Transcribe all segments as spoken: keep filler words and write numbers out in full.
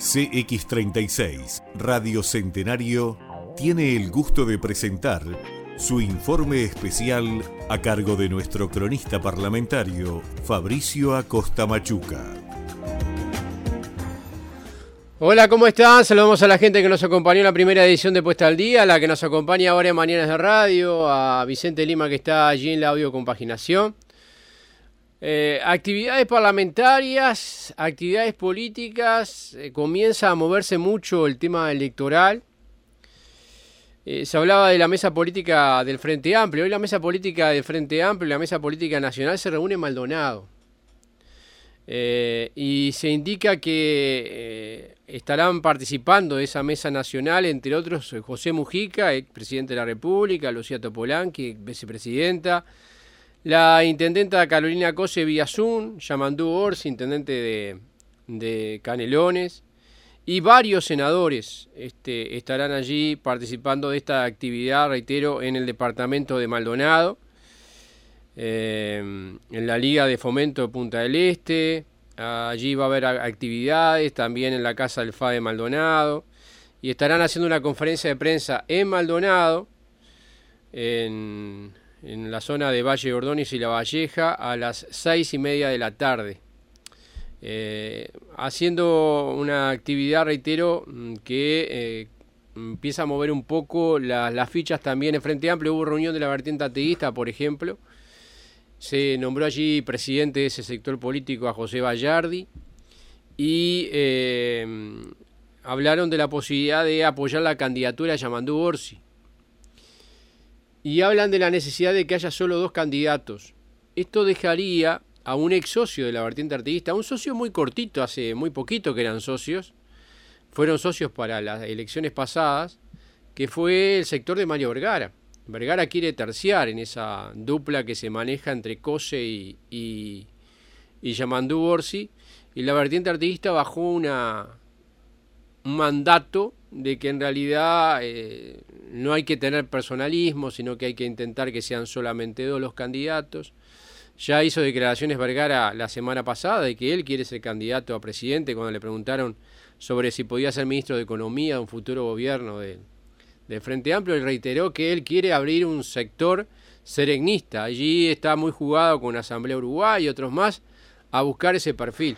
C X treinta y seis, Radio Centenario, tiene el gusto de presentar su informe especial a cargo de nuestro cronista parlamentario, Fabricio Acosta Machuca. Hola, ¿cómo están? Saludamos a la gente que nos acompañó en la primera edición de Puesta al Día, a la que nos acompaña ahora en Mañanas de Radio, a Vicente Lima, que está allí en la audiocompaginación. Eh, actividades parlamentarias, actividades políticas, eh, comienza a moverse mucho el tema electoral. Eh, se hablaba de la mesa política del Frente Amplio. Hoy la mesa política del Frente Amplio y la mesa política nacional se reúne en Maldonado. Eh, y se indica que eh, estarán participando de esa mesa nacional, entre otros, José Mujica, ex presidente de la República, Lucía Topolanqui, vicepresidenta, la intendenta Carolina Cose Villazún, Yamandú Orsi, intendente de, de Canelones, y varios senadores este, estarán allí participando de esta actividad, reitero, en el departamento de Maldonado, eh, en la Liga de Fomento de Punta del Este. Allí va a haber actividades también en la Casa del F A de Maldonado, y estarán haciendo una conferencia de prensa en Maldonado, en... en la zona de Valle Ordóñez y La Valleja, a las seis y media de la tarde. Eh, haciendo una actividad, reitero, que eh, empieza a mover un poco la, las fichas también en Frente Amplio. Hubo reunión de la vertiente ateísta, por ejemplo. Se nombró allí presidente de ese sector político a José Bayardi. Y eh, hablaron de la posibilidad de apoyar la candidatura de Yamandú Orsi. Y hablan de la necesidad de que haya solo dos candidatos. Esto dejaría a un ex socio de la vertiente artiguista, un socio muy cortito, hace muy poquito que eran socios, fueron socios para las elecciones pasadas, que fue el sector de Mario Vergara. Vergara quiere terciar en esa dupla que se maneja entre Cose y, y, y Yamandú Orsi, y la vertiente artiguista bajó una, un mandato de que en realidad eh, no hay que tener personalismo, sino que hay que intentar que sean solamente dos los candidatos. Ya hizo declaraciones Vergara la semana pasada de que él quiere ser candidato a presidente cuando le preguntaron sobre si podía ser ministro de Economía de un futuro gobierno de, de Frente Amplio. Él reiteró que él quiere abrir un sector seregnista. Allí está muy jugado con Asamblea Uruguay y otros más a buscar ese perfil.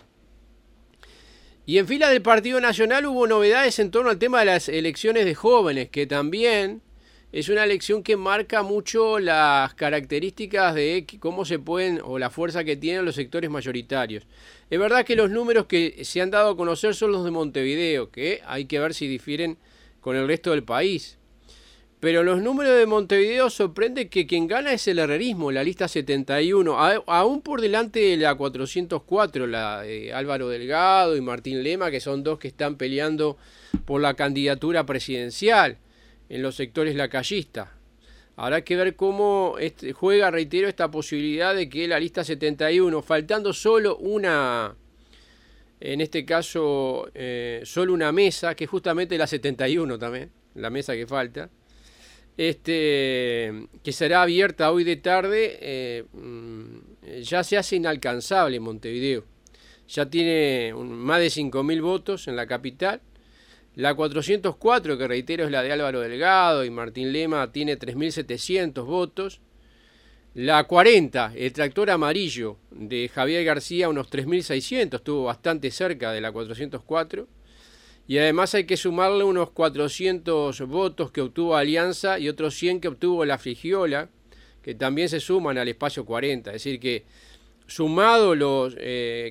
Y en fila del Partido Nacional hubo novedades en torno al tema de las elecciones de jóvenes, que también es una elección que marca mucho las características de cómo se pueden, o la fuerza que tienen los sectores mayoritarios. Es verdad que los números que se han dado a conocer son los de Montevideo, que hay que ver si difieren con el resto del país. Pero los números de Montevideo sorprende que quien gana es el herrerismo, la lista setenta y uno, aún por delante de la cuatrocientos cuatro, la de Álvaro Delgado y Martín Lema, que son dos que están peleando por la candidatura presidencial en los sectores lacayistas. Habrá que ver cómo este, juega, reitero, esta posibilidad de que la lista setenta y uno, faltando solo una, en este caso, eh, solo una mesa, que es justamente la setenta y uno también, la mesa que falta, Este, que será abierta hoy de tarde, eh, ya se hace inalcanzable en Montevideo. Ya tiene un, más de cinco mil votos en la capital. La cuatrocientos cuatro, que reitero es la de Álvaro Delgado y Martín Lema, tiene tres mil setecientos votos. La cuarenta, el tractor amarillo de Javier García, unos tres mil seiscientos, estuvo bastante cerca de la cuatrocientos cuatro. Y además hay que sumarle unos cuatrocientos votos que obtuvo Alianza y otros cien que obtuvo la Frigiola, que también se suman al espacio cuarenta. Es decir que, sumado los, eh,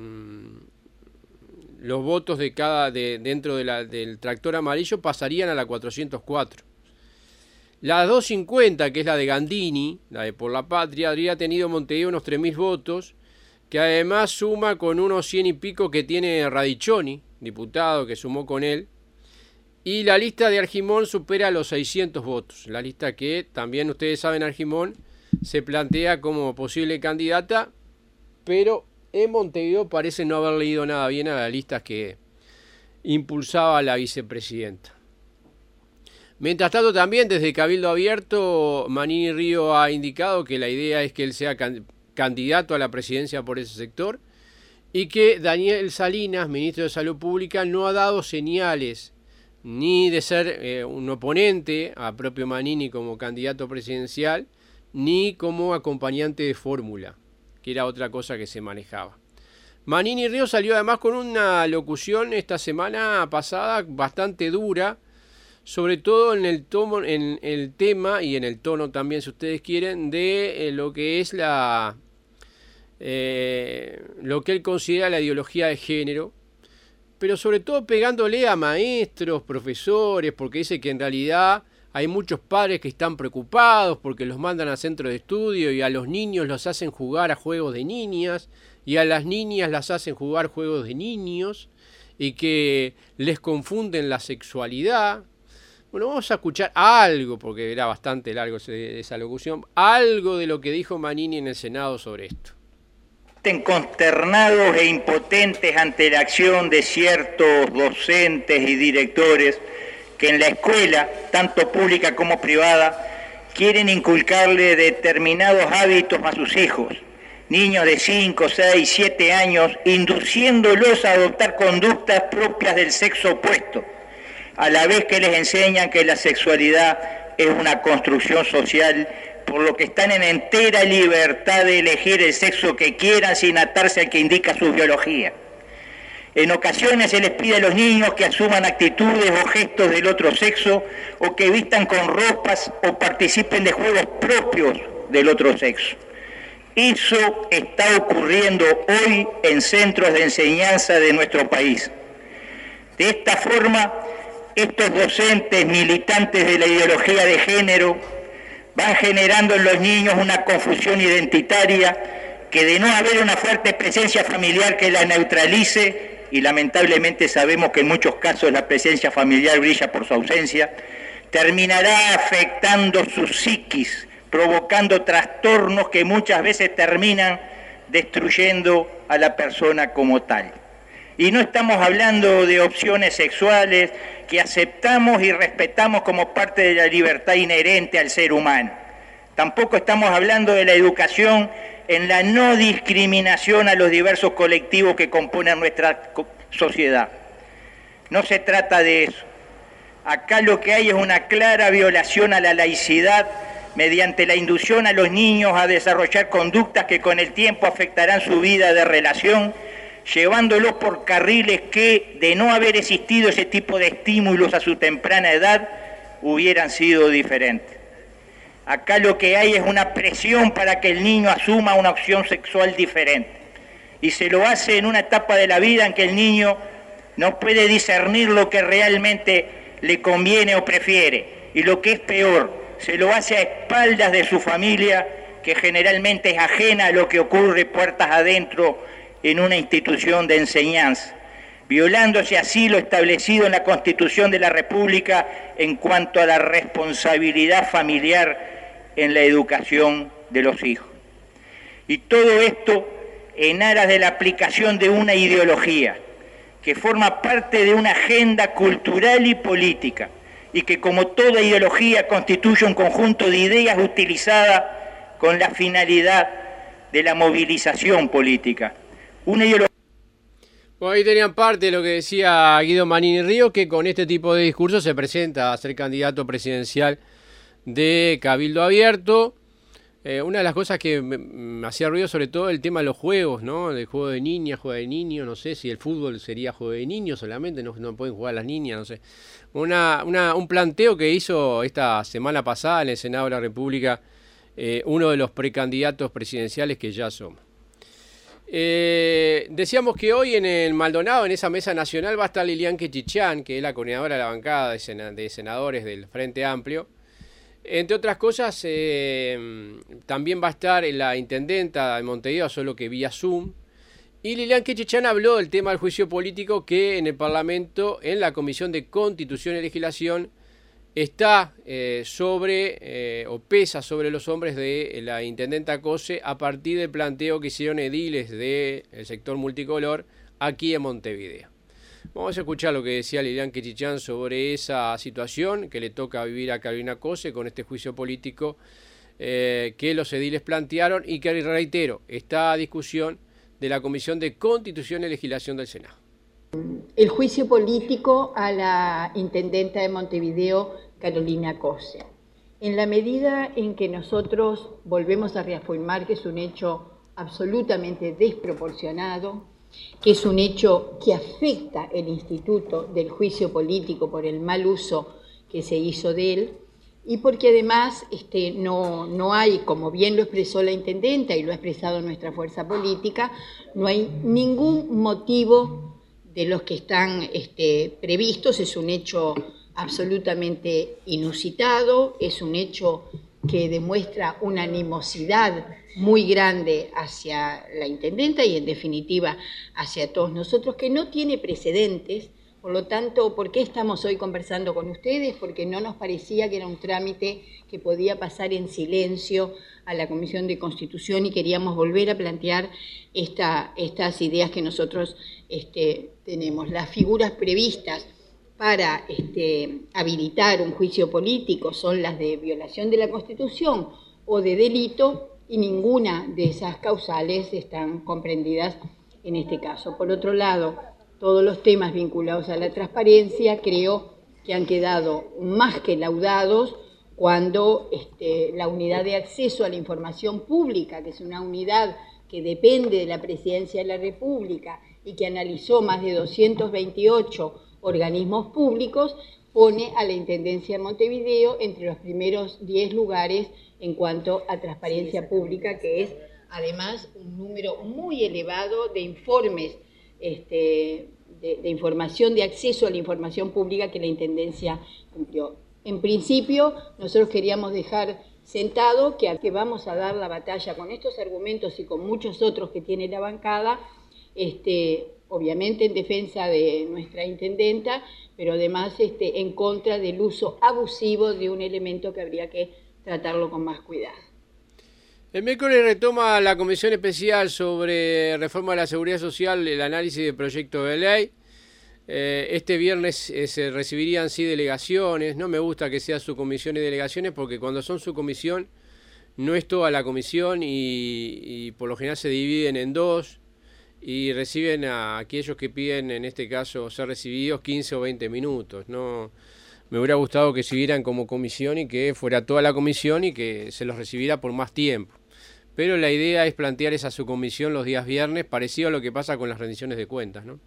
los votos de cada de, dentro de la, del tractor amarillo, pasarían a la cuatrocientos cuatro. La doscientos cincuenta, que es la de Gandini, la de Por la Patria, habría tenido Montevideo unos tres mil votos, que además suma con unos cien y pico que tiene Radiccioni, diputado, que sumó con él, y la lista de Argimón supera los seiscientos votos, la lista que también ustedes saben, Argimón se plantea como posible candidata, pero en Montevideo parece no haber leído nada bien a las listas que impulsaba la vicepresidenta. Mientras tanto, también desde Cabildo Abierto, Manini Río ha indicado que la idea es que él sea can- candidato a la presidencia por ese sector, y que Daniel Salinas, ministro de Salud Pública, no ha dado señales ni de ser eh, un oponente a propio Manini como candidato presidencial, ni como acompañante de fórmula, que era otra cosa que se manejaba. Manini Ríos salió además con una locución esta semana pasada bastante dura, sobre todo en el, tomo, en el tema y en el tono también, si ustedes quieren, de eh, lo que es la eh, lo que él considera la ideología de género, pero sobre todo pegándole a maestros, profesores, porque dice que en realidad hay muchos padres que están preocupados porque los mandan a centros de estudio y a los niños los hacen jugar a juegos de niñas y a las niñas las hacen jugar juegos de niños y que les confunden la sexualidad. Bueno, vamos a escuchar algo, porque era bastante largo esa locución, algo de lo que dijo Manini en el Senado sobre esto. Estén consternados e impotentes ante la acción de ciertos docentes y directores que en la escuela, tanto pública como privada, quieren inculcarle determinados hábitos a sus hijos, niños de cinco, seis, siete años, induciéndolos a adoptar conductas propias del sexo opuesto, a la vez que les enseñan que la sexualidad es una construcción social, por lo que están en entera libertad de elegir el sexo que quieran sin atarse al que indica su biología. En ocasiones se les pide a los niños que asuman actitudes o gestos del otro sexo, o que vistan con ropas o participen de juegos propios del otro sexo. Eso está ocurriendo hoy en centros de enseñanza de nuestro país. De esta forma, estos docentes militantes de la ideología de género van generando en los niños una confusión identitaria que, de no haber una fuerte presencia familiar que la neutralice, y lamentablemente sabemos que en muchos casos la presencia familiar brilla por su ausencia, terminará afectando su psiquis, provocando trastornos que muchas veces terminan destruyendo a la persona como tal. Y no estamos hablando de opciones sexuales que aceptamos y respetamos como parte de la libertad inherente al ser humano. Tampoco estamos hablando de la educación en la no discriminación a los diversos colectivos que componen nuestra sociedad. No se trata de eso. Acá lo que hay es una clara violación a la laicidad mediante la inducción a los niños a desarrollar conductas que con el tiempo afectarán su vida de relación, llevándolos por carriles que, de no haber existido ese tipo de estímulos a su temprana edad, hubieran sido diferentes. Acá lo que hay es una presión para que el niño asuma una opción sexual diferente. Y se lo hace en una etapa de la vida en que el niño no puede discernir lo que realmente le conviene o prefiere. Y lo que es peor, se lo hace a espaldas de su familia, que generalmente es ajena a lo que ocurre puertas adentro en una institución de enseñanza, violándose así lo establecido en la Constitución de la República en cuanto a la responsabilidad familiar en la educación de los hijos. Y todo esto en aras de la aplicación de una ideología que forma parte de una agenda cultural y política, y que, como toda ideología, constituye un conjunto de ideas utilizadas con la finalidad de la movilización política. Una ideología... Bueno, ahí tenían parte de lo que decía Guido Manini Ríos, que con este tipo de discursos se presenta a ser candidato presidencial de Cabildo Abierto. Eh, una de las cosas que me, me hacía ruido, sobre todo, el tema de los juegos, ¿no? El juego de niñas, juego de niños, no sé si el fútbol sería juego de niños solamente, no, no pueden jugar las niñas, no sé. Una, una, un planteo que hizo esta semana pasada en el Senado de la República eh, uno de los precandidatos presidenciales que ya somos. Eh, decíamos que hoy en el Maldonado, en esa mesa nacional, va a estar Lilian Quechichán, que es la coordinadora de la bancada de, sena, de senadores del Frente Amplio. Entre otras cosas, eh, también va a estar la intendenta de Montevideo, solo que vía Zoom. Y Lilian Quechichán habló del tema del juicio político que en el Parlamento, en la Comisión de Constitución y Legislación, está eh, sobre, eh, o pesa sobre los hombres de la intendenta Cose a partir del planteo que hicieron ediles del sector multicolor aquí en Montevideo. Vamos a escuchar lo que decía Lilian Quechichán sobre esa situación que le toca vivir a Carolina Cose con este juicio político eh, que los ediles plantearon y que, reitero, está a discusión de la Comisión de Constitución y Legislación del Senado. El juicio político a la intendenta de Montevideo, Carolina Cose. En la medida en que nosotros volvemos a reafirmar que es un hecho absolutamente desproporcionado, que es un hecho que afecta el instituto del juicio político por el mal uso que se hizo de él, y porque además este, no, no hay, como bien lo expresó la intendenta y lo ha expresado nuestra fuerza política, no hay ningún motivo de los que están este, previstos. Es un hecho absolutamente inusitado, es un hecho que demuestra una animosidad muy grande hacia la intendenta y en definitiva hacia todos nosotros, que no tiene precedentes. Por lo tanto, ¿por qué estamos hoy conversando con ustedes? Porque no nos parecía que era un trámite que podía pasar en silencio a la Comisión de Constitución y queríamos volver a plantear esta, estas ideas que nosotros este, tenemos. Las figuras previstas para este, habilitar un juicio político son las de violación de la Constitución o de delito, y ninguna de esas causales están comprendidas en este caso. Por otro lado, todos los temas vinculados a la transparencia creo que han quedado más que laudados cuando este, la unidad de acceso a la información pública, que es una unidad que depende de la Presidencia de la República y que analizó más de doscientos veintiocho organismos públicos, pone a la Intendencia de Montevideo entre los primeros diez lugares en cuanto a transparencia pública, que es además un número muy elevado de informes este, de, de información, de acceso a la información pública que la Intendencia cumplió. En principio, nosotros queríamos dejar sentado que, que vamos a dar la batalla con estos argumentos y con muchos otros que tiene la bancada, este, obviamente en defensa de nuestra intendenta, pero además este, en contra del uso abusivo de un elemento que habría que tratarlo con más cuidado. El miércoles retoma la Comisión Especial sobre Reforma de la Seguridad Social el análisis del proyecto de ley. Eh, este viernes eh, se recibirían sí delegaciones. No me gusta que sea subcomisión y delegaciones porque cuando son subcomisión no es toda la comisión y, y por lo general se dividen en dos y reciben a aquellos que piden, en este caso, ser recibidos quince o veinte minutos. No, me hubiera gustado que siguieran como comisión y que fuera toda la comisión y que se los recibiera por más tiempo. Pero la idea es plantear esa subcomisión los días viernes, parecido a lo que pasa con las rendiciones de cuentas, ¿no?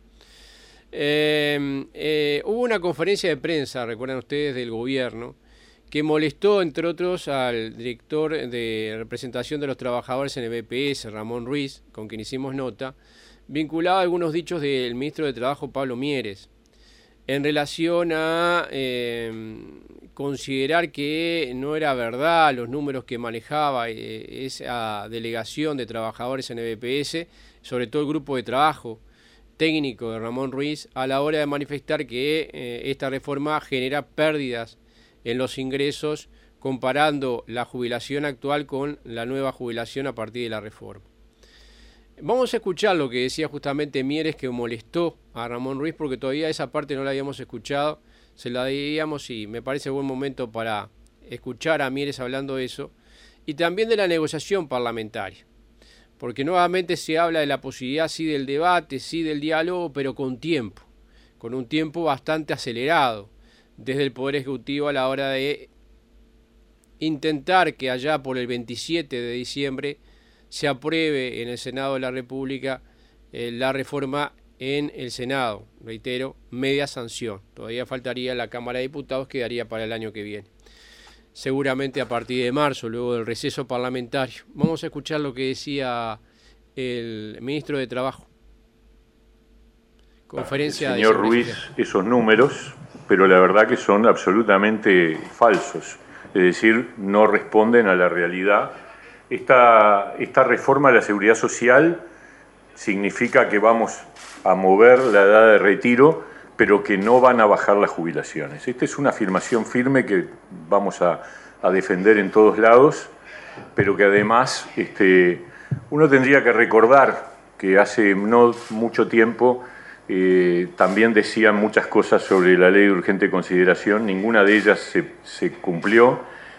Eh, eh, hubo una conferencia de prensa, recuerdan ustedes, del gobierno, que molestó, entre otros, al director de representación de los trabajadores en el B P S, Ramón Ruiz, con quien hicimos nota, vinculado a algunos dichos del ministro de Trabajo, Pablo Mieres, en relación a eh, considerar que no era verdad los números que manejaba eh, esa delegación de trabajadores en el B P S, sobre todo el grupo de trabajo técnico de Ramón Ruiz, a la hora de manifestar que eh, esta reforma genera pérdidas en los ingresos comparando la jubilación actual con la nueva jubilación a partir de la reforma. Vamos a escuchar lo que decía justamente Mieres, que molestó a Ramón Ruiz, porque todavía esa parte no la habíamos escuchado, se la debíamos y me parece buen momento para escuchar a Mieres hablando de eso, y también de la negociación parlamentaria, porque nuevamente se habla de la posibilidad sí del debate, sí del diálogo, pero con tiempo, con un tiempo bastante acelerado, desde el Poder Ejecutivo a la hora de intentar que allá por el veintisiete de diciembre se apruebe en el Senado de la República eh, la reforma en el Senado. Reitero, media sanción. Todavía faltaría la Cámara de Diputados, quedaría para el año que viene. Seguramente a partir de marzo, luego del receso parlamentario. Vamos a escuchar lo que decía el ministro de Trabajo. Conferencia Señor de Ruiz, esos números, pero la verdad que son absolutamente falsos. Es decir, no responden a la realidad. Esta, esta reforma de la seguridad social significa que vamos a mover la edad de retiro, pero que no van a bajar las jubilaciones. Esta es una afirmación firme que vamos a, a defender en todos lados, pero que además este, uno tendría que recordar que hace no mucho tiempo eh, también decían muchas cosas sobre la ley de urgente consideración, ninguna de ellas se, se cumplió.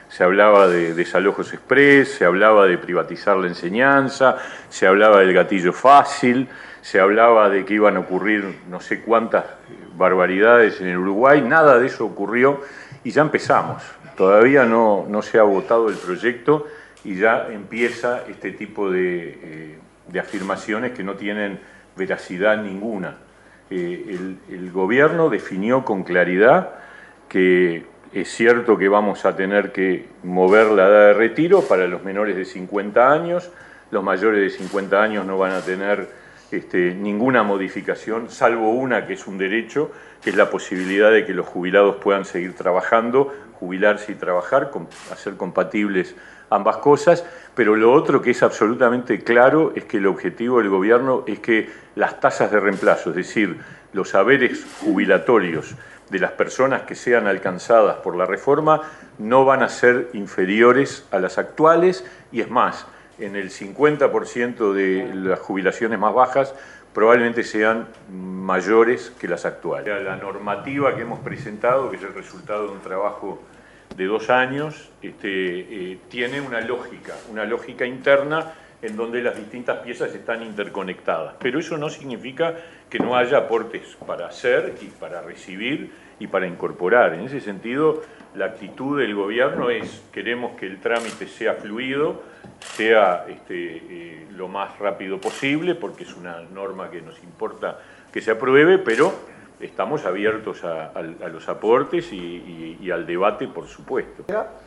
se hablaba de desalojos express, se hablaba de privatizar la enseñanza, se hablaba del gatillo fácil, se hablaba de que iban a ocurrir no sé cuántas barbaridades en el Uruguay, nada de eso ocurrió y ya empezamos. Todavía no, no se ha votado el proyecto y ya empieza este tipo de, eh, de afirmaciones que no tienen veracidad ninguna. Eh, el, el gobierno definió con claridad que es cierto que vamos a tener que mover la edad de retiro para los menores de cincuenta años, los mayores de cincuenta años no van a tener este, ninguna modificación, salvo una que es un derecho, que es la posibilidad de que los jubilados puedan seguir trabajando, jubilarse y trabajar, hacer compatibles ambas cosas, pero lo otro que es absolutamente claro es que el objetivo del gobierno es que las tasas de reemplazo, es decir, los haberes jubilatorios de las personas que sean alcanzadas por la reforma no van a ser inferiores a las actuales y es más, en el cincuenta por ciento de las jubilaciones más bajas probablemente sean mayores que las actuales. La normativa que hemos presentado, que es el resultado de un trabajo de dos años, este, eh, tiene una lógica, una lógica interna en donde las distintas piezas están interconectadas. Pero eso no significa que no haya aportes para hacer y para recibir y para incorporar. En ese sentido, la actitud del gobierno es, queremos que el trámite sea fluido, sea este, eh, lo más rápido posible, porque es una norma que nos importa que se apruebe, pero estamos abiertos a, a, a los aportes y, y, y al debate, por supuesto.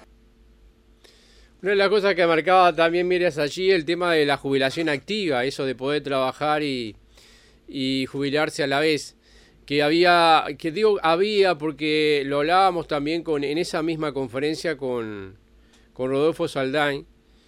Una de las cosas que marcaba también, miras allí, el tema de la jubilación activa, eso de poder trabajar y, y jubilarse a la vez. Que había, que digo había porque lo hablábamos también con, en esa misma conferencia con, con Rodolfo Saldain.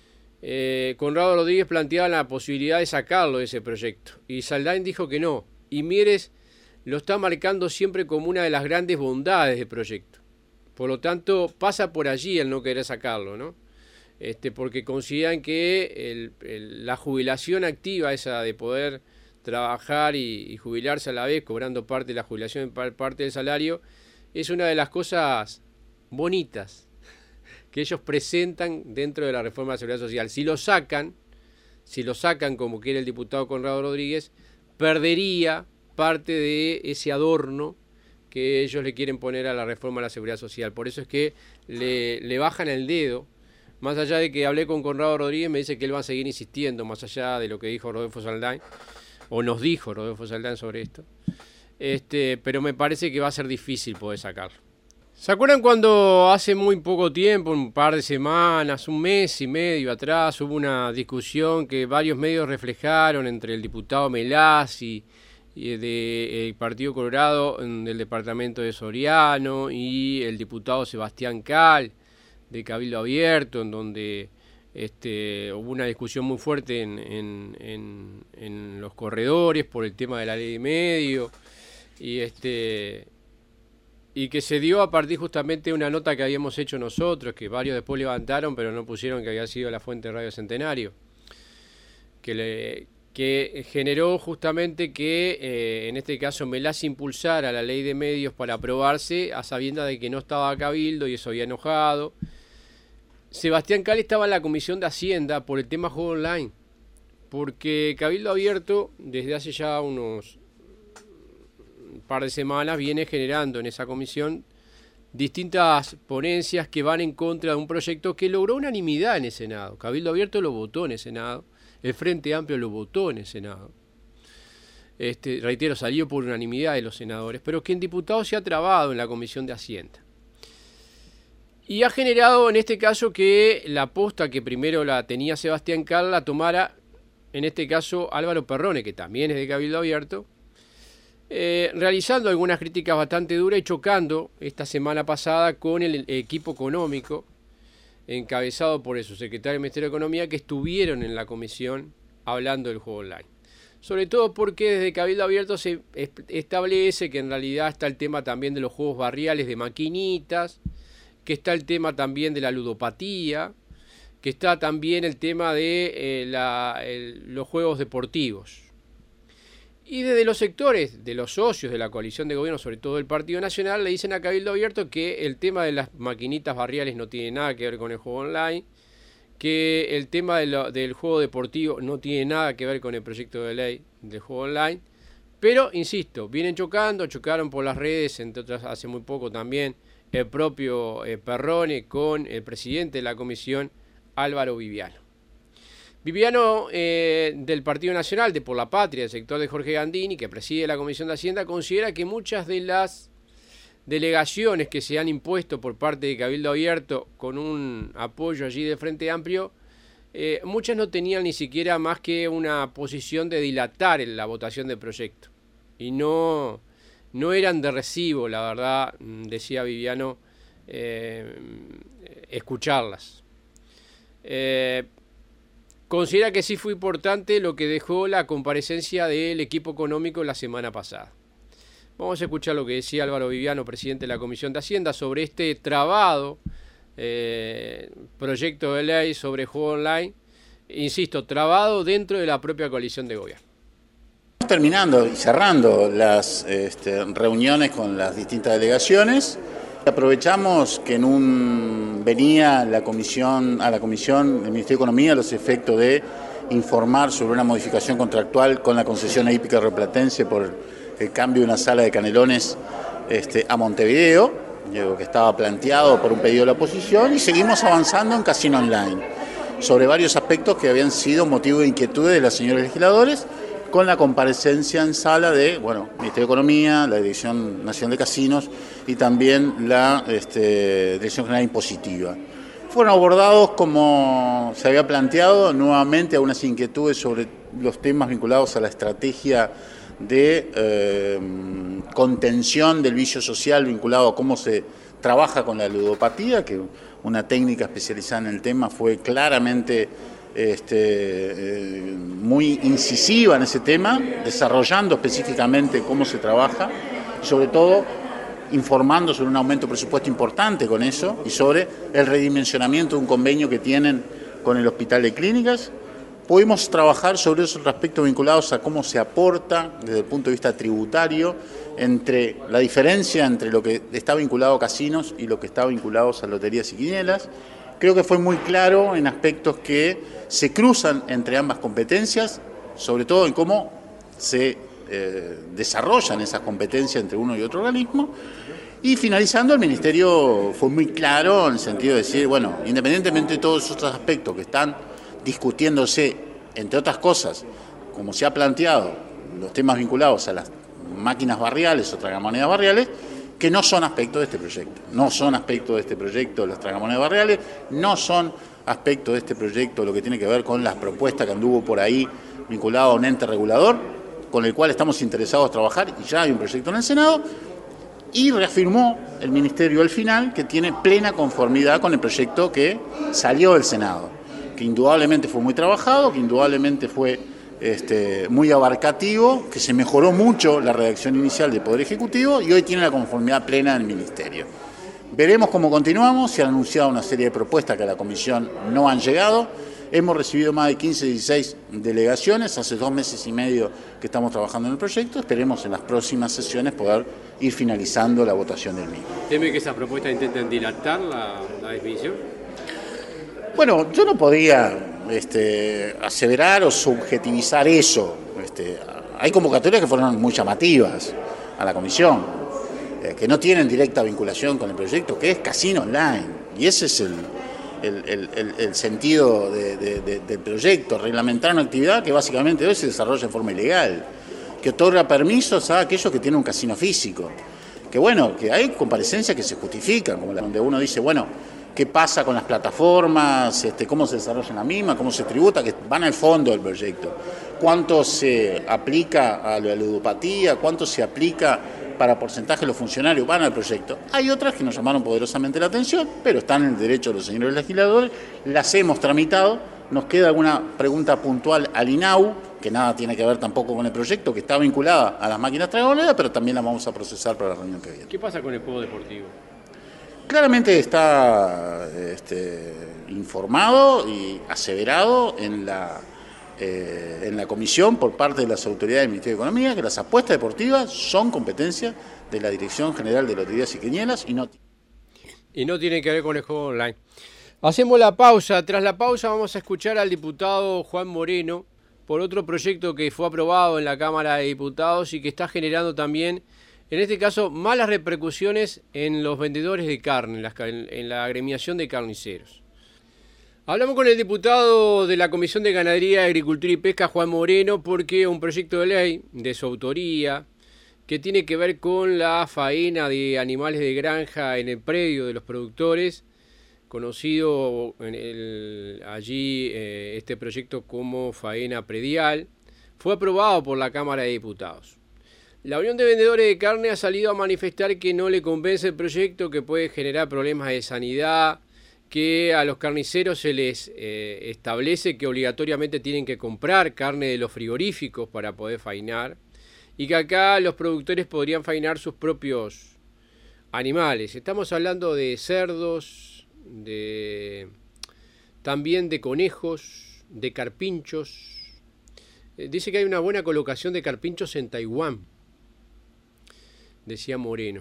Eh, Conrado Rodríguez planteaba la posibilidad de sacarlo de ese proyecto. Y Saldain dijo que no. Y Mieres lo está marcando siempre como una de las grandes bondades del proyecto. Por lo tanto, pasa por allí el no querer sacarlo, ¿no? Este, porque consideran que el, el, la jubilación activa, esa de poder trabajar y, y jubilarse a la vez, cobrando parte de la jubilación, parte del salario, es una de las cosas bonitas que ellos presentan dentro de la reforma de la Seguridad Social. Si lo sacan, si lo sacan como quiere el diputado Conrado Rodríguez, perdería parte de ese adorno que ellos le quieren poner a la reforma de la Seguridad Social. Por eso es que le, le bajan el dedo. Más allá de que hablé con Conrado Rodríguez, me dice que él va a seguir insistiendo, más allá de lo que dijo Rodolfo Saldain, o nos dijo Rodolfo Saldain sobre esto. Este, pero me parece que va a ser difícil poder sacarlo. ¿Se acuerdan cuando hace muy poco tiempo, un par de semanas, un mes y medio atrás, hubo una discusión que varios medios reflejaron entre el diputado Melasi y del Partido Colorado del departamento de Soriano y el diputado Sebastián Cal de Cabildo Abierto, en donde este, hubo una discusión muy fuerte en, en, en, en los corredores por el tema de la ley de medio, y, este, y que se dio a partir justamente de una nota que habíamos hecho nosotros, que varios después levantaron, pero no pusieron que había sido la fuente de Radio Centenario, que, le, que generó justamente que, eh, en este caso, Melasi impulsara la ley de medios para aprobarse, a sabiendas de que no estaba Cabildo y eso había enojado. Sebastián Cal estaba en la Comisión de Hacienda por el tema juego online, porque Cabildo Abierto desde hace ya unos un par de semanas viene generando en esa comisión distintas ponencias que van en contra de un proyecto que logró unanimidad en el Senado. Cabildo Abierto lo votó en el Senado, el Frente Amplio lo votó en el Senado. Este, reitero, salió por unanimidad de los senadores, pero que en diputados se ha trabado en la Comisión de Hacienda. Y ha generado en este caso que la posta que primero la tenía Sebastián Cal la tomara, en este caso, Álvaro Perrone, que también es de Cabildo Abierto, eh, realizando algunas críticas bastante duras y chocando esta semana pasada con el equipo económico encabezado por su secretario del Ministerio de Economía, que estuvieron en la comisión hablando del juego online. Sobre todo porque desde Cabildo Abierto se establece que en realidad está el tema también de los juegos barriales de maquinitas, que está el tema también de la ludopatía, que está también el tema de eh, la, el, los juegos deportivos. Y desde los sectores de los socios de la coalición de gobierno, sobre todo del Partido Nacional, le dicen a Cabildo Abierto que el tema de las maquinitas barriales no tiene nada que ver con el juego online, que el tema de lo, del juego deportivo no tiene nada que ver con el proyecto de ley del juego online. Pero, insisto, vienen chocando, chocaron por las redes, entre otras hace muy poco también, el propio eh, Perrone con el presidente de la comisión, Álvaro Viviano. Viviano, eh, del Partido Nacional, de Por la Patria, del sector de Jorge Gandini, que preside la Comisión de Hacienda, considera que muchas de las delegaciones que se han impuesto por parte de Cabildo Abierto con un apoyo allí de Frente Amplio, eh, muchas no tenían ni siquiera más que una posición de dilatar en la votación del proyecto. Y no, no eran de recibo, la verdad, decía Viviano, eh, escucharlas. Eh, Considera que sí fue importante lo que dejó la comparecencia del equipo económico la semana pasada. Vamos a escuchar lo que decía Álvaro Viviano, presidente de la Comisión de Hacienda, sobre este trabado eh, proyecto de ley sobre juego online. Insisto, trabado dentro de la propia coalición de gobierno. Terminando y cerrando las este, reuniones con las distintas delegaciones, aprovechamos que en un venía la comisión a la comisión del Ministerio de Economía a los efectos de informar sobre una modificación contractual con la concesión hípica rioplatense por el cambio de una sala de Canelones este, a Montevideo, que estaba planteado por un pedido de la oposición, y seguimos avanzando en casino online sobre varios aspectos que habían sido motivo de inquietudes de los señores legisladores, con la comparecencia en sala de, bueno, Ministerio de Economía, la Dirección Nacional de Casinos y también la este, Dirección General Impositiva. Fueron abordados, como se había planteado, nuevamente algunas inquietudes sobre los temas vinculados a la estrategia de eh, contención del vicio social vinculado a cómo se trabaja con la ludopatía, que una técnica especializada en el tema fue claramente Este, eh, muy incisiva en ese tema, desarrollando específicamente cómo se trabaja y sobre todo informando sobre un aumento de presupuesto importante con eso y sobre el redimensionamiento de un convenio que tienen con el Hospital de Clínicas. Pudimos trabajar sobre esos aspectos vinculados a cómo se aporta desde el punto de vista tributario entre la diferencia entre lo que está vinculado a casinos y lo que está vinculado a loterías y quinielas. Creo que fue muy claro en aspectos que se cruzan entre ambas competencias, sobre todo en cómo se eh, desarrollan esas competencias entre uno y otro organismo. Y finalizando, el Ministerio fue muy claro en el sentido de decir, bueno, independientemente de todos esos aspectos que están discutiéndose, entre otras cosas, como se ha planteado, los temas vinculados a las máquinas barriales o tragamonedas barriales, que no son aspectos de este proyecto, no son aspectos de este proyecto las tragamonedas barriales, no son aspectos de este proyecto lo que tiene que ver con las propuestas que anduvo por ahí vinculado a un ente regulador, con el cual estamos interesados en trabajar, y ya hay un proyecto en el Senado, y reafirmó el Ministerio al final que tiene plena conformidad con el proyecto que salió del Senado, que indudablemente fue muy trabajado, que indudablemente fue Este, muy abarcativo, que se mejoró mucho la redacción inicial del Poder Ejecutivo y hoy tiene la conformidad plena del Ministerio. Veremos cómo continuamos. Se han anunciado una serie de propuestas que a la Comisión no han llegado. Hemos recibido más de quince, dieciséis delegaciones, hace dos meses y medio que estamos trabajando en el proyecto. Esperemos en las próximas sesiones poder ir finalizando la votación del mismo. ¿Teme que esas propuestas intenten dilatar la, la definición? Bueno, yo no podía Este, aseverar o subjetivizar eso. Este, hay convocatorias que fueron muy llamativas a la comisión, eh, que no tienen directa vinculación con el proyecto, que es casino online, y ese es el, el, el, el, el sentido de, de, de, del proyecto, reglamentar una actividad que básicamente hoy se desarrolla en forma ilegal, que otorga permisos a aquellos que tienen un casino físico, que bueno, que hay comparecencias que se justifican, como la donde uno dice, bueno, qué pasa con las plataformas, este, cómo se desarrolla la misma, cómo se tributa, que van al fondo del proyecto. Cuánto se aplica a la ludopatía, cuánto se aplica para porcentaje de los funcionarios, van al proyecto. Hay otras que nos llamaron poderosamente la atención, pero están en el derecho de los señores legisladores, las hemos tramitado. Nos queda alguna pregunta puntual al I N A U, que nada tiene que ver tampoco con el proyecto, que está vinculada a las máquinas tragamonedas, pero también la vamos a procesar para la reunión que viene. ¿Qué pasa con el juego deportivo? Claramente está este, informado y aseverado en la eh, en la comisión por parte de las autoridades del Ministerio de Economía que las apuestas deportivas son competencia de la Dirección General de Loterías y Quinielas y no... Y no tiene que ver con el juego online. Hacemos la pausa. Tras la pausa vamos a escuchar al diputado Juan Moreno por otro proyecto que fue aprobado en la Cámara de Diputados y que está generando también, en este caso, malas repercusiones en los vendedores de carne, en la, en la agremiación de carniceros. Hablamos con el diputado de la Comisión de Ganadería, Agricultura y Pesca, Juan Moreno, porque un proyecto de ley de su autoría que tiene que ver con la faena de animales de granja en el predio de los productores, conocido en el, allí eh, este proyecto como faena predial, fue aprobado por la Cámara de Diputados. La Unión de Vendedores de Carne ha salido a manifestar que no le convence el proyecto, que puede generar problemas de sanidad, que a los carniceros se les eh, establece que obligatoriamente tienen que comprar carne de los frigoríficos para poder faenar, y que acá los productores podrían faenar sus propios animales. Estamos hablando de cerdos, de también de conejos, de carpinchos. Eh, dice que hay una buena colocación de carpinchos en Taiwán, decía Moreno.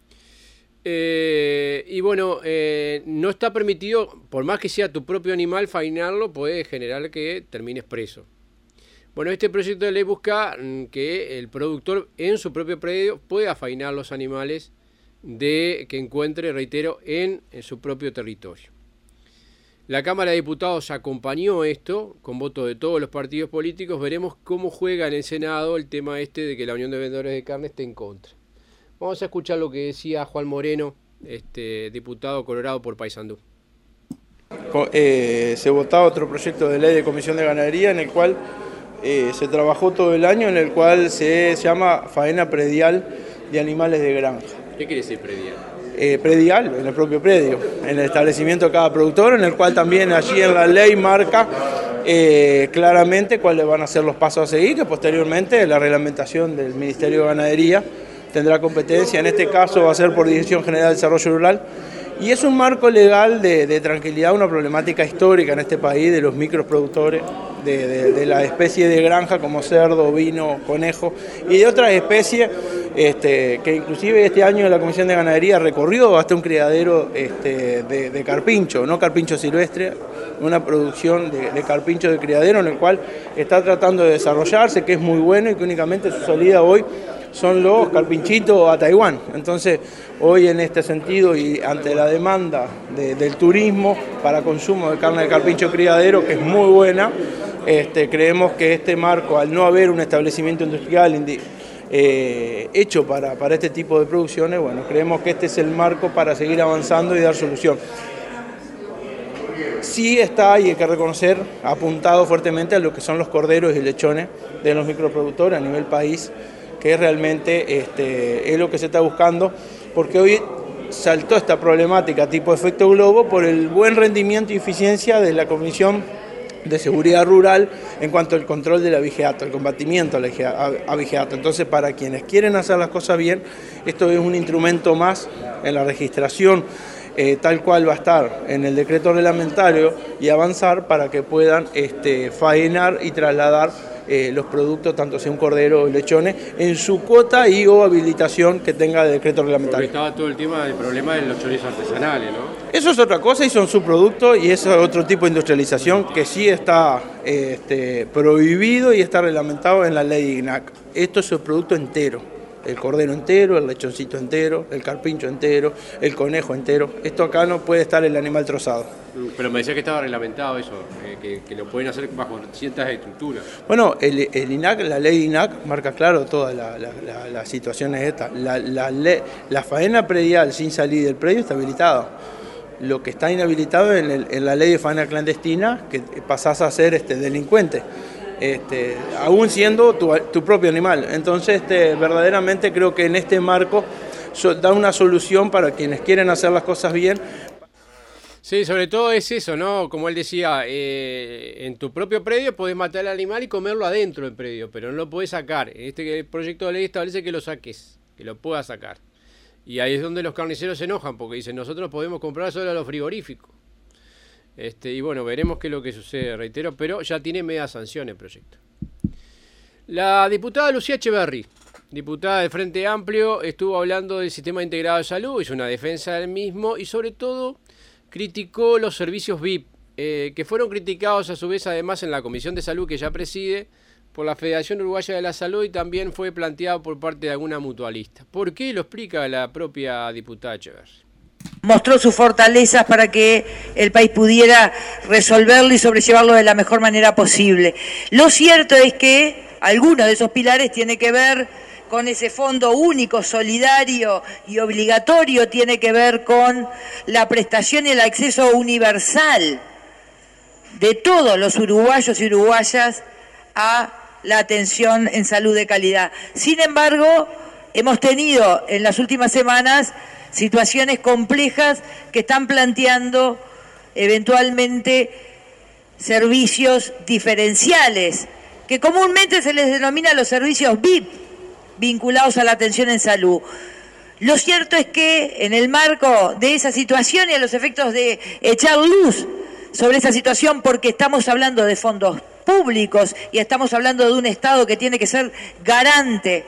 Eh, y bueno, eh, no está permitido, por más que sea tu propio animal, faenarlo, puede generar que termines preso. Bueno, este proyecto de ley busca que el productor en su propio predio pueda faenar los animales de que encuentre, reitero, en, en su propio territorio. La Cámara de Diputados acompañó esto con voto de todos los partidos políticos. Veremos cómo juega en el Senado el tema este de que la Unión de Vendedores de Carne esté en contra. Vamos a escuchar lo que decía Juan Moreno, este diputado colorado por Paysandú. Eh, se votaba otro proyecto de ley de Comisión de Ganadería en el cual eh, se trabajó todo el año, en el cual se llama faena predial de animales de granja. ¿Qué quiere decir predial? Eh, predial, en el propio predio, en el establecimiento de cada productor, en el cual también allí en la ley marca eh, claramente cuáles van a ser los pasos a seguir, que posteriormente la reglamentación del Ministerio de Ganadería tendrá competencia. En este caso va a ser por Dirección General de Desarrollo Rural, y es un marco legal de, de tranquilidad, una problemática histórica en este país de los microproductores, de, de, de la especie de granja como cerdo, ovino, conejo y de otras especies, este, que inclusive este año la Comisión de Ganadería recorrió hasta un criadero este, de, de carpincho, no carpincho silvestre, una producción de, de carpincho de criadero en el cual está tratando de desarrollarse, que es muy bueno y que únicamente su salida hoy son los carpinchitos a Taiwán. Entonces, hoy en este sentido y ante la demanda de, del turismo para consumo de carne de carpincho criadero, que es muy buena, este, creemos que este marco, al no haber un establecimiento industrial indi, eh, hecho para, para este tipo de producciones, bueno, creemos que este es el marco para seguir avanzando y dar solución. Sí está, y hay que reconocer, apuntado fuertemente a lo que son los corderos y lechones de los microproductores a nivel país, que realmente este, es lo que se está buscando, porque hoy saltó esta problemática tipo efecto globo por el buen rendimiento y eficiencia de la Comisión de Seguridad Rural en cuanto al control del abigeato, el combatimiento al abigeato. Entonces, para quienes quieren hacer las cosas bien, esto es un instrumento más en la registración, eh, tal cual va a estar en el decreto reglamentario, y avanzar para que puedan este, faenar y trasladar Eh, los productos, tanto sea un cordero o lechones, en su cuota y o habilitación que tenga el decreto reglamentario. Porque estaba todo el tema del problema de los chorizos artesanales, ¿no? Eso es otra cosa y son subproductos, y eso es otro tipo de industrialización que sí está eh, este, prohibido y está reglamentado en la ley I N A C. Esto es un producto entero. El cordero entero, el lechoncito entero, el carpincho entero, el conejo entero. Esto acá no puede estar el animal trozado. Pero me decía que estaba reglamentado eso, eh, que, que lo pueden hacer bajo ciertas estructuras. Bueno, el, el I N A C, la ley I N A C marca claro todas las la, la, la situaciones estas. La, la, la faena predial sin salir del predio está habilitada. Lo que está inhabilitado en, el, en la ley de faena clandestina, que pasás a ser este, delincuente. Este, aún siendo tu, tu propio animal. Entonces, este, verdaderamente creo que en este marco so, da una solución para quienes quieren hacer las cosas bien. Sí, sobre todo es eso, ¿no? Como él decía, eh, en tu propio predio podés matar al animal y comerlo adentro del predio, pero no lo podés sacar. Este proyecto de ley establece que lo saques, que lo puedas sacar. Y ahí es donde los carniceros se enojan, porque dicen, nosotros podemos comprar solo a los frigoríficos. Este, y bueno, veremos qué es lo que sucede, reitero, pero ya tiene media sanción el proyecto. La diputada Lucía Echeverri, diputada del Frente Amplio, estuvo hablando del sistema integrado de salud, hizo una defensa del mismo y sobre todo criticó los servicios V I P, eh, que fueron criticados a su vez además en la Comisión de Salud que ya preside por la Federación Uruguaya de la Salud y también fue planteado por parte de alguna mutualista. ¿Por qué? Lo explica la propia diputada Echeverri. Mostró sus fortalezas para que el país pudiera resolverlo y sobrellevarlo de la mejor manera posible. Lo cierto es que algunos de esos pilares tienen que ver con ese fondo único, solidario y obligatorio, tiene que ver con la prestación y el acceso universal de todos los uruguayos y uruguayas a la atención en salud de calidad. Sin embargo, hemos tenido en las últimas semanas situaciones complejas que están planteando eventualmente servicios diferenciales, que comúnmente se les denomina los servicios V I P, vinculados a la atención en salud. Lo cierto es que en el marco de esa situación y a los efectos de echar luz sobre esa situación, porque estamos hablando de fondos públicos y estamos hablando de un Estado que tiene que ser garante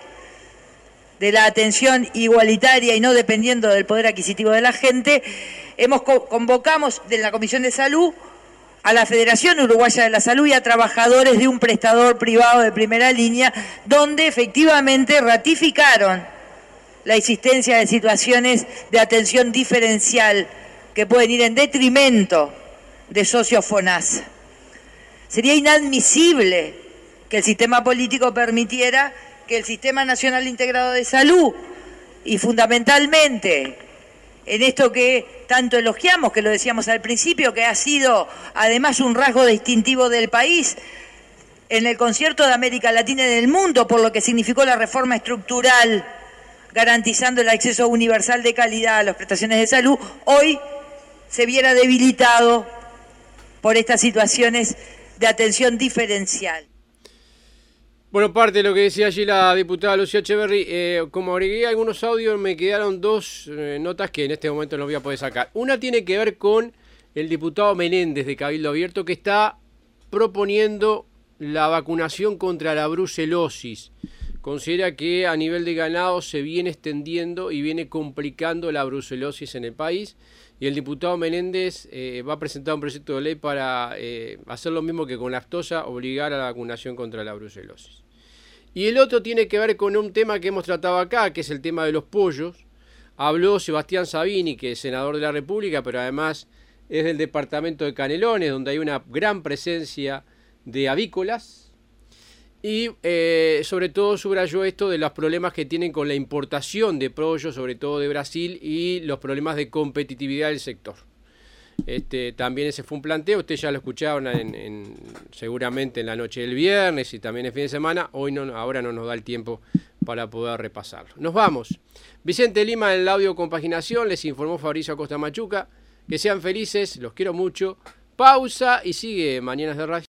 de la atención igualitaria y no dependiendo del poder adquisitivo de la gente, hemos co- convocamos de la Comisión de Salud a la Federación Uruguaya de la Salud y a trabajadores de un prestador privado de primera línea, donde efectivamente ratificaron la existencia de situaciones de atención diferencial que pueden ir en detrimento de socios FONASA. Sería inadmisible que el sistema político permitiera que el Sistema Nacional Integrado de Salud, y fundamentalmente en esto que tanto elogiamos, que lo decíamos al principio, que ha sido además un rasgo distintivo del país en el concierto de América Latina y del mundo, por lo que significó la reforma estructural, garantizando el acceso universal de calidad a las prestaciones de salud, hoy se viera debilitado por estas situaciones de atención diferencial. Bueno, parte de lo que decía allí la diputada Lucía Echeverri, eh, como agregué algunos audios, me quedaron dos eh, notas que en este momento no voy a poder sacar. Una tiene que ver con el diputado Menéndez de Cabildo Abierto, que está proponiendo la vacunación contra la brucelosis. Considera que a nivel de ganado se viene extendiendo y viene complicando la brucelosis en el país. Y el diputado Menéndez eh, va a presentar un proyecto de ley para eh, hacer lo mismo que con lactosa, obligar a la vacunación contra la brucelosis. Y el otro tiene que ver con un tema que hemos tratado acá, que es el tema de los pollos. Habló Sebastián Sabini, que es senador de la República, pero además es del departamento de Canelones, donde hay una gran presencia de avícolas. Y eh, sobre todo subrayó esto de los problemas que tienen con la importación de pollo, sobre todo de Brasil, y los problemas de competitividad del sector. Este, también ese fue un planteo, ustedes ya lo escucharon en, en, seguramente en la noche del viernes y también el fin de semana. Hoy no, ahora no nos da el tiempo para poder repasarlo. Nos vamos. Vicente Lima en la audio compaginación, les informó Fabricio Acosta Machuca. Que sean felices, los quiero mucho. Pausa y sigue Mañanas de Radio.